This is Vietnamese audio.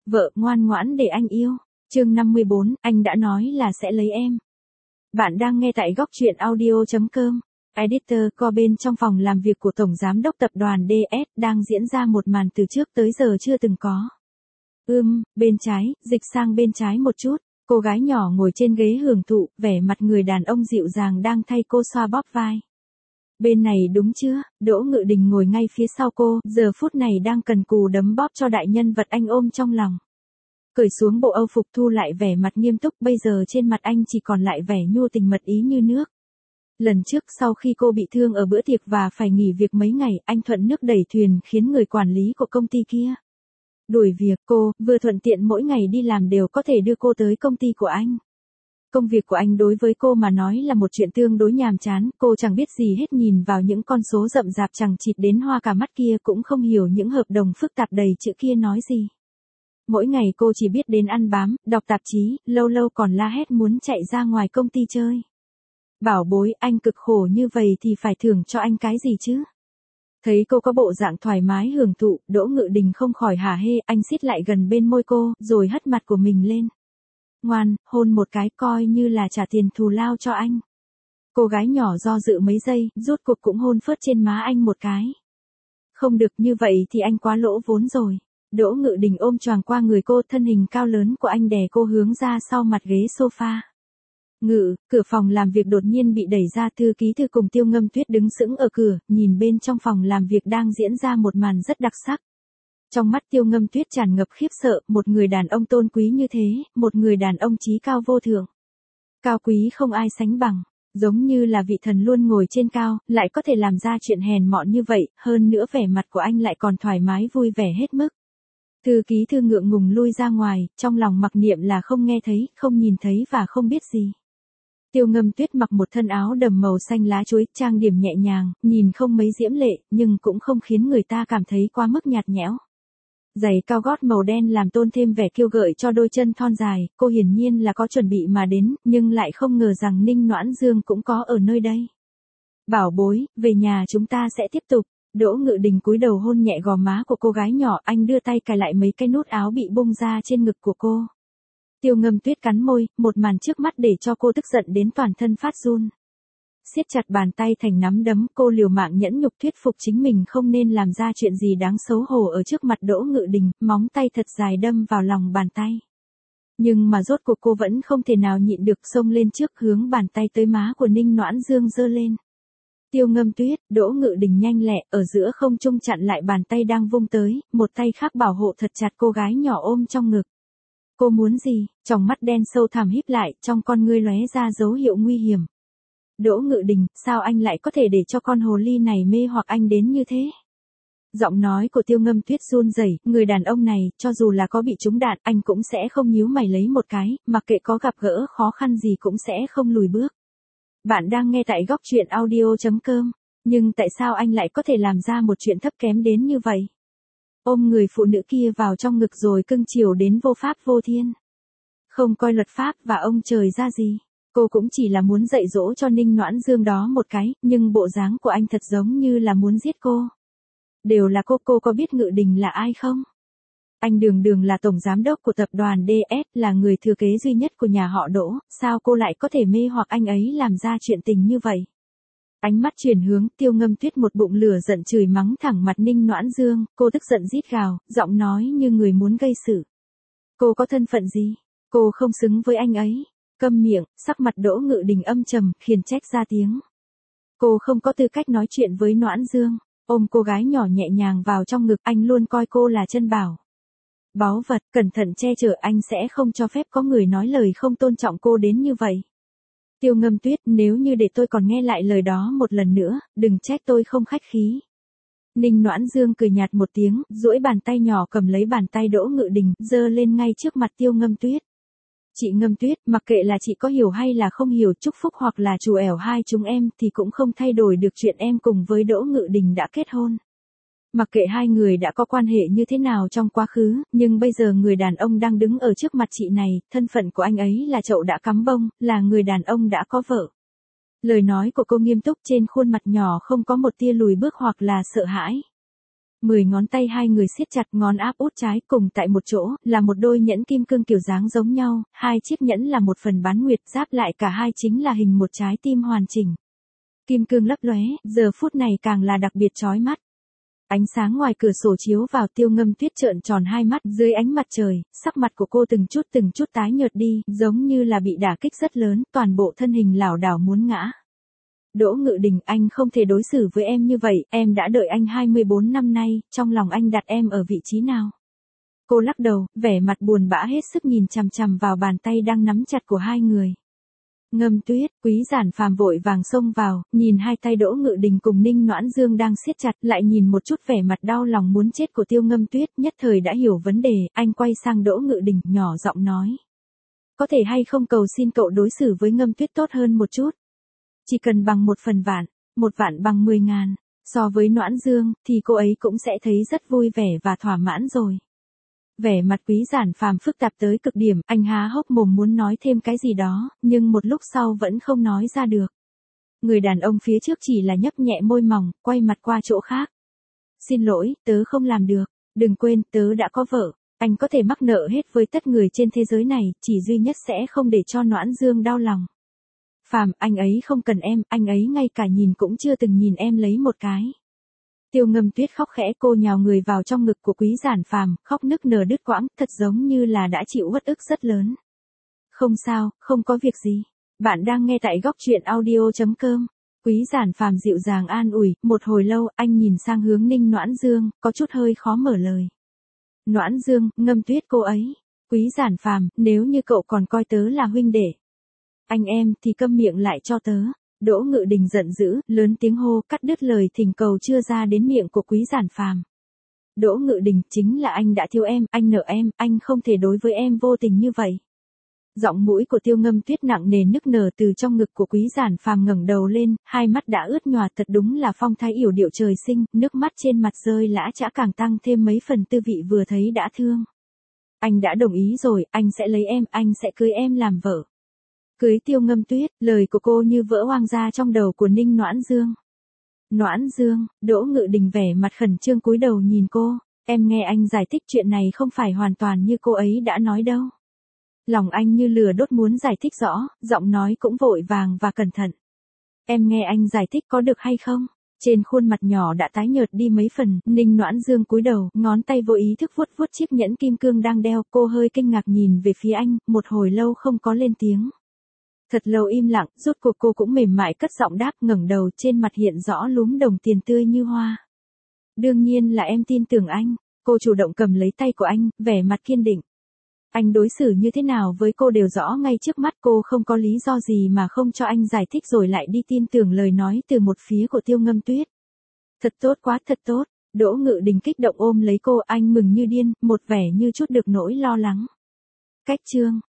Vợ ngoan ngoãn để anh yêu. Chương 54, anh đã nói là sẽ lấy em. Bạn đang nghe tại góc truyện audio.com. Editor co bên trong phòng làm việc của Tổng Giám đốc Tập đoàn DS đang diễn ra một màn từ trước tới giờ chưa từng có. Bên trái, dịch sang bên trái một chút, cô gái nhỏ ngồi trên ghế hưởng thụ, vẻ mặt người đàn ông dịu dàng đang thay cô xoa bóp vai. Bên này đúng chưa, Đỗ Ngự Đình ngồi ngay phía sau cô, giờ phút này đang cần cù đấm bóp cho đại nhân vật anh ôm trong lòng. Cởi xuống bộ âu phục thu lại vẻ mặt nghiêm túc, bây giờ trên mặt anh chỉ còn lại vẻ nhu tình mật ý như nước. Lần trước sau khi cô bị thương ở bữa tiệc và phải nghỉ việc mấy ngày, anh thuận nước đẩy thuyền khiến người quản lý của công ty kia đuổi việc cô, vừa thuận tiện mỗi ngày đi làm đều có thể đưa cô tới công ty của anh. Công việc của anh đối với cô mà nói là một chuyện tương đối nhàm chán, cô chẳng biết gì hết, nhìn vào những con số rậm rạp chằng chịt đến hoa cả mắt kia cũng không hiểu những hợp đồng phức tạp đầy chữ kia nói gì. Mỗi ngày cô chỉ biết đến ăn bám, đọc tạp chí, lâu lâu còn la hét muốn chạy ra ngoài công ty chơi. Bảo bối, anh cực khổ như vậy thì phải thưởng cho anh cái gì chứ? Thấy cô có bộ dạng thoải mái hưởng thụ, Đỗ Ngự Đình không khỏi hả hê, anh xít lại gần bên môi cô, rồi hất mặt của mình lên. Ngoan, hôn một cái coi như là trả tiền thù lao cho anh. Cô gái nhỏ do dự mấy giây, rốt cuộc cũng hôn phớt trên má anh một cái. Không được, như vậy thì anh quá lỗ vốn rồi. Đỗ Ngự Đình ôm choàng qua người cô, thân hình cao lớn của anh đè cô hướng ra sau mặt ghế sofa. Cửa phòng làm việc đột nhiên bị đẩy ra, thư ký thư cùng Tiêu Ngâm Tuyết đứng sững ở cửa, nhìn bên trong phòng làm việc đang diễn ra một màn rất đặc sắc. Trong mắt Tiêu Ngâm Tuyết tràn ngập khiếp sợ, một người đàn ông tôn quý như thế, một người đàn ông chí cao vô thượng. Cao quý không ai sánh bằng, giống như là vị thần luôn ngồi trên cao, lại có thể làm ra chuyện hèn mọn như vậy, hơn nữa vẻ mặt của anh lại còn thoải mái vui vẻ hết mức. Thư ký thư ngượng ngùng lui ra ngoài, trong lòng mặc niệm là không nghe thấy, không nhìn thấy và không biết gì. Tiêu Ngâm Tuyết mặc một thân áo đầm màu xanh lá chuối, trang điểm nhẹ nhàng, nhìn không mấy diễm lệ, nhưng cũng không khiến người ta cảm thấy quá mức nhạt nhẽo. Giày cao gót màu đen làm tôn thêm vẻ kiêu gợi cho đôi chân thon dài, cô hiển nhiên là có chuẩn bị mà đến, nhưng lại không ngờ rằng Ninh Noãn Dương cũng có ở nơi đây. Bảo bối, về nhà chúng ta sẽ tiếp tục. Đỗ Ngự Đình cúi đầu hôn nhẹ gò má của cô gái nhỏ, anh đưa tay cài lại mấy cái nút áo bị bung ra trên ngực của cô. Tiêu Ngâm Tuyết cắn môi, một màn trước mắt để cho cô tức giận đến toàn thân phát run. Siết chặt bàn tay thành nắm đấm, cô liều mạng nhẫn nhục thuyết phục chính mình không nên làm ra chuyện gì đáng xấu hổ ở trước mặt Đỗ Ngự Đình, móng tay thật dài đâm vào lòng bàn tay. Nhưng mà rốt cuộc cô vẫn không thể nào nhịn được, xông lên trước hướng bàn tay tới má của Ninh Noãn Dương giơ lên. Tiêu Ngâm Tuyết, Đỗ Ngự Đình nhanh lẹ, ở giữa không trung chặn lại bàn tay đang vung tới, một tay khác bảo hộ thật chặt cô gái nhỏ ôm trong ngực. Cô muốn gì? Tròng mắt đen sâu thẳm híp lại, trong con ngươi lóe ra dấu hiệu nguy hiểm. Đỗ Ngự Đình, sao anh lại có thể để cho con hồ ly này mê hoặc anh đến như thế? Giọng nói của Tiêu Ngâm Tuyết run rẩy, người đàn ông này, cho dù là có bị trúng đạn, anh cũng sẽ không nhíu mày lấy một cái, mặc kệ có gặp gỡ khó khăn gì cũng sẽ không lùi bước. Bạn đang nghe tại góc truyện audio.com, nhưng tại sao anh lại có thể làm ra một chuyện thấp kém đến như vậy? Ôm người phụ nữ kia vào trong ngực rồi cưng chiều đến vô pháp vô thiên. Không coi luật pháp và ông trời ra gì. Cô cũng chỉ là muốn dạy dỗ cho Ninh Noãn Dương đó một cái, nhưng bộ dáng của anh thật giống như là muốn giết cô. Đều là cô có biết Ngự Đình là ai không? Anh đường đường là tổng giám đốc của tập đoàn DS, là người thừa kế duy nhất của nhà họ Đỗ, sao cô lại có thể mê hoặc anh ấy làm ra chuyện tình như vậy? Ánh mắt chuyển hướng, Tiêu Ngâm Tuyết một bụng lửa giận chửi mắng thẳng mặt Ninh Noãn Dương, cô tức giận rít gào, giọng nói như người muốn gây sự. Cô có thân phận gì? Cô không xứng với anh ấy. Câm miệng, sắc mặt Đỗ Ngự Đình âm trầm, khiển trách ra tiếng. Cô không có tư cách nói chuyện với Noãn Dương. Ôm cô gái nhỏ nhẹ nhàng vào trong ngực, anh luôn coi cô là chân bảo. Báu vật, cẩn thận che chở, anh sẽ không cho phép có người nói lời không tôn trọng cô đến như vậy. Tiêu Ngâm Tuyết, nếu như để tôi còn nghe lại lời đó một lần nữa, đừng trách tôi không khách khí. Ninh Noãn Dương cười nhạt một tiếng, duỗi bàn tay nhỏ cầm lấy bàn tay Đỗ Ngự Đình, giơ lên ngay trước mặt Tiêu Ngâm Tuyết. Chị Ngâm Tuyết, mặc kệ là chị có hiểu hay là không hiểu, chúc phúc hoặc là trù ẻo hai chúng em thì cũng không thay đổi được chuyện em cùng với Đỗ Ngự Đình đã kết hôn. Mặc kệ hai người đã có quan hệ như thế nào trong quá khứ, nhưng bây giờ người đàn ông đang đứng ở trước mặt chị này, thân phận của anh ấy là chậu đã cắm bông, là người đàn ông đã có vợ. Lời nói của cô nghiêm túc, trên khuôn mặt nhỏ không có một tia lùi bước hoặc là sợ hãi. 10 ngón tay hai người siết chặt, ngón áp út trái cùng tại một chỗ, là một đôi nhẫn kim cương kiểu dáng giống nhau, hai chiếc nhẫn là một phần bán nguyệt, giáp lại cả hai chính là hình một trái tim hoàn chỉnh. Kim cương lấp lóe, giờ phút này càng là đặc biệt chói mắt. Ánh sáng ngoài cửa sổ chiếu vào, Tiêu Ngâm Tuyết trợn tròn hai mắt, dưới ánh mặt trời, sắc mặt của cô từng chút tái nhợt đi, giống như là bị đả kích rất lớn, toàn bộ thân hình lảo đảo muốn ngã. Đỗ Ngự Đình, anh không thể đối xử với em như vậy, em đã đợi anh 24 năm nay, trong lòng anh đặt em ở vị trí nào? Cô lắc đầu, vẻ mặt buồn bã hết sức nhìn chằm chằm vào bàn tay đang nắm chặt của hai người. Ngâm Tuyết, Quý Giản Phàm vội vàng xông vào, nhìn hai tay Đỗ Ngự Đình cùng Ninh Noãn Dương đang siết chặt, lại nhìn một chút vẻ mặt đau lòng muốn chết của Tiêu Ngâm Tuyết, nhất thời đã hiểu vấn đề, anh quay sang Đỗ Ngự Đình, nhỏ giọng nói. Có thể hay không cầu xin cậu đối xử với Ngâm Tuyết tốt hơn một chút? Chỉ cần bằng 1/1000, 1 vạn bằng 10.000, so với Noãn Dương, thì cô ấy cũng sẽ thấy rất vui vẻ và thỏa mãn rồi. Vẻ mặt Quý Giản Phàm phức tạp tới cực điểm, anh há hốc mồm muốn nói thêm cái gì đó, nhưng một lúc sau vẫn không nói ra được. Người đàn ông phía trước chỉ là nhấp nhẹ môi mỏng, quay mặt qua chỗ khác. Xin lỗi, tớ không làm được, đừng quên, tớ đã có vợ, anh có thể mắc nợ hết với tất người trên thế giới này, chỉ duy nhất sẽ không để cho Noãn Dương đau lòng. Phàm, anh ấy không cần em, anh ấy ngay cả nhìn cũng chưa từng nhìn em lấy một cái. Tiêu Ngâm Tuyết khóc khẽ, cô nhào người vào trong ngực của Quý Giản Phàm, khóc nức nở đứt quãng, thật giống như là đã chịu uất ức rất lớn. Không sao, không có việc gì. Bạn đang nghe tại góc truyện audio.com. Quý Giản Phàm dịu dàng an ủi, một hồi lâu, anh nhìn sang hướng Ninh Noãn Dương, có chút hơi khó mở lời. Noãn Dương, Ngâm Tuyết cô ấy. Quý Giản Phàm, nếu như cậu còn coi tớ là huynh đệ anh em thì câm miệng lại cho tớ. Đỗ Ngự Đình giận dữ, lớn tiếng hô, cắt đứt lời thỉnh cầu chưa ra đến miệng của Quý Giản Phàm. Đỗ Ngự Đình, chính là anh đã thiếu em, anh nợ em, anh không thể đối với em vô tình như vậy. Giọng mũi của Tiêu Ngâm Tuyết nặng nề nức nở từ trong ngực của Quý Giản Phàm ngẩng đầu lên, hai mắt đã ướt nhòa, thật đúng là phong thái yểu điệu trời sinh, nước mắt trên mặt rơi lã chã càng tăng thêm mấy phần tư vị vừa thấy đã thương. Anh đã đồng ý rồi, anh sẽ lấy em, anh sẽ cưới em làm vợ. Cưới Tiêu Ngâm Tuyết, lời của cô như vỡ hoang ra trong đầu của Ninh Noãn Dương. Noãn Dương, Đỗ Ngự Đình vẻ mặt khẩn trương cúi đầu nhìn cô, em nghe anh giải thích chuyện này không phải hoàn toàn như cô ấy đã nói đâu. Lòng anh như lửa đốt muốn giải thích rõ, giọng nói cũng vội vàng và cẩn thận. Em nghe anh giải thích có được hay không? Trên khuôn mặt nhỏ đã tái nhợt đi mấy phần, Ninh Noãn Dương cúi đầu, ngón tay vô ý thức vuốt vuốt chiếc nhẫn kim cương đang đeo, cô hơi kinh ngạc nhìn về phía anh, một hồi lâu không có lên tiếng. Thật lâu im lặng, rốt cuộc cô cũng mềm mại cất giọng đáp, ngẩng đầu, trên mặt hiện rõ lúm đồng tiền tươi như hoa. Đương nhiên là em tin tưởng anh, cô chủ động cầm lấy tay của anh, vẻ mặt kiên định. Anh đối xử như thế nào với cô đều rõ ngay trước mắt, cô không có lý do gì mà không cho anh giải thích rồi lại đi tin tưởng lời nói từ một phía của Tiêu Ngâm Tuyết. Thật tốt quá, thật tốt. Đỗ Ngự Đình kích động ôm lấy cô, anh mừng như điên, một vẻ như chút được nỗi lo lắng. Cách chương